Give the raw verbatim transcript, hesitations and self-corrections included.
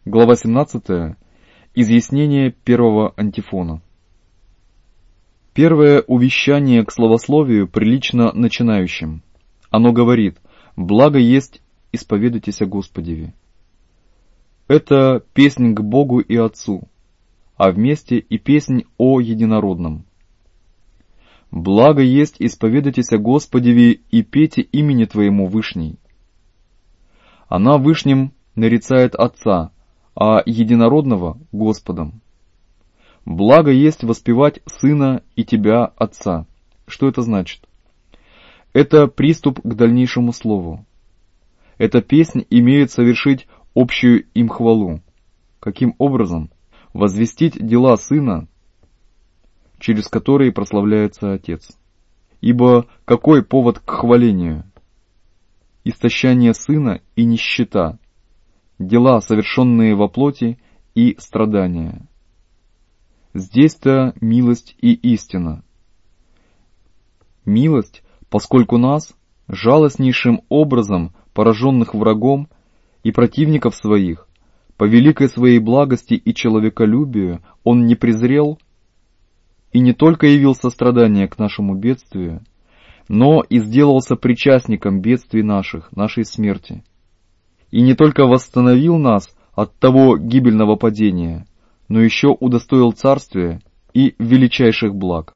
Глава семнадцатая. Изъяснение первого антифона. Первое увещание к словословию прилично начинающим. Оно говорит: «Благо есть, исповедуйтесь о Господеве». Это песнь к Богу и Отцу, а вместе и песнь о Единородном. «Благо есть, исповедуйтесь о Господеве и пейте имени Твоему Вышней». Она Вышним нарицает Отца, а Единородного — Господом. Благо есть воспевать Сына и Тебя, Отца. Что это значит? Это приступ к дальнейшему слову. Эта песнь имеет совершить общую им хвалу. Каким образом? Возвестить дела Сына, через которые прославляется Отец. Ибо какой повод к хвалению? Истощание Сына и нищета, дела, совершенные во плоти, и страдания. Здесь-то милость и истина. Милость, поскольку нас, жалостнейшим образом пораженных врагом и противников своих, по великой своей благости и человеколюбию Он не презрел и не только явил сострадание к нашему бедствию, но и сделался причастником бедствий наших, нашей смерти. И не только восстановил нас от того гибельного падения, но еще удостоил царствия и величайших благ.